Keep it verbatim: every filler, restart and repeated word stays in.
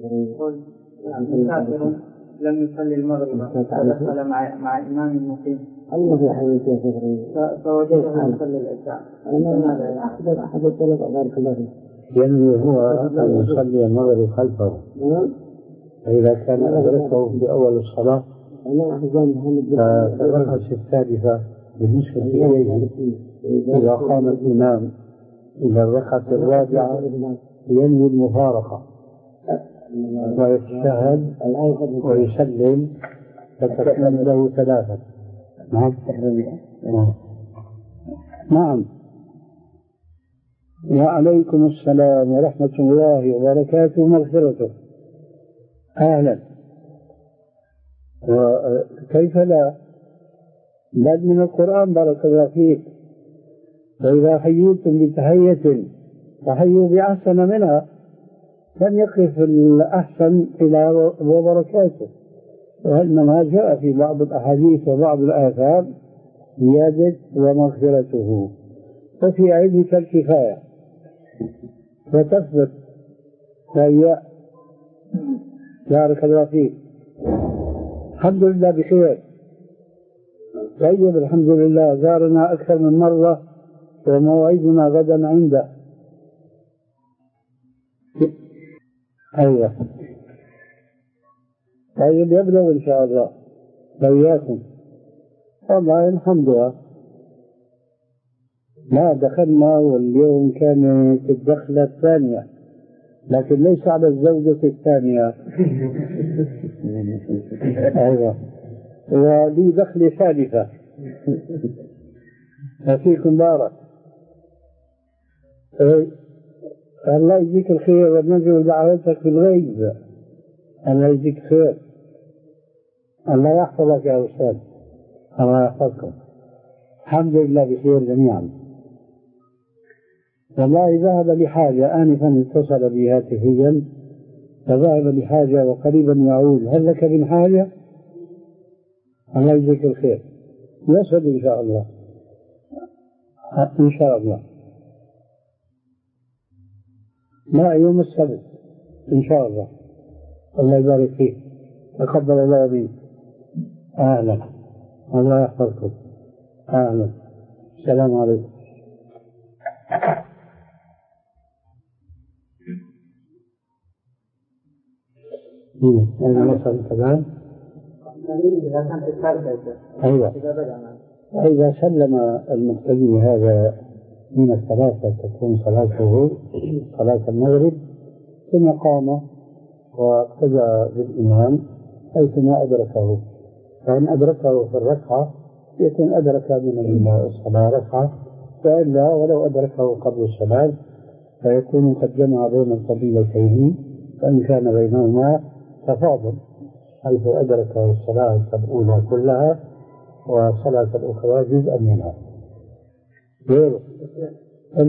مسافر لم يصلي المغرب فدخل مع مع إمام مقيم. الله في حياته في فوجده يصلي العشاء. أنا أحد أحد الطلب بارك الله فيه. يعني هو أن يصلي المغرب خلفه. فإذا كان أدركه في أول الصلاة فالركعة الثالثة بالنسبة إليه إذا قام الإمام إلى الركعة الرابعة ينوي المفارقة ويتشهد ويسلم فتكون له ثلاثة. نعم نعم. وعليكم السلام ورحمة الله وبركاته ومغفرته. أهلا. وكيف لا؟ بل من القرآن بارك الله فيك. وإذا حييتم بتحية فحيوا بأحسن منها. لم يقف الأحسن إلى وبركاته. وإنما جاء في بعض الأحاديث وبعض الآثار زيادة ومغفرته. وفي علمك الكفاية وتثبت فهي بارك الله فيك. الحمد لله بخير. طيب الحمد لله. زارنا أكثر من مرة وموعدنا غدا عنده. أيوة. طيب يبلغ إن شاء الله وإياكم. والله الحمد لله. ما دخلنا واليوم كانت الدخلة الثانية لكن ليس على الزوجة الثانية. أيوة. ولي دخل ثالثة. فيكم بارك. الله يجزيك الخير ونرجو دعوتك في الغيب. الله يجزيك خير. الله يحفظك يا أستاذ. الله يحفظكم. الحمد لله بخير جميعا. والله ذهب لحاجة آنفا اتصل بي هاتفيا فذهب لحاجة وقريبا يعود. هل لك من حاجة؟ الله يجزيك الخير. يسعد إن شاء الله. إن شاء الله. لا يوم السبت إن شاء الله. الله يبارك فيك. تقبل الله منك. أهلا. الله يحفظكم. أهلا. السلام عليكم. أين وصل كذا؟ أيوة. إذا سلم المقتدي هذا من الثلاثة تكون صلاته صلاة المغرب ثم قام واقتدى بالإمام حيثما أدركه. فإن أدركه في الركعة يكون أدرك من الصلاة ركعة وإلا ولو أدركه قبل الصلاة فيكون قد جمع بين الفضيلتين فإن كان بينهما تفاضل حيث أدرك الصلاة الأولى كلها وصلاة الأخرى جزءا منها.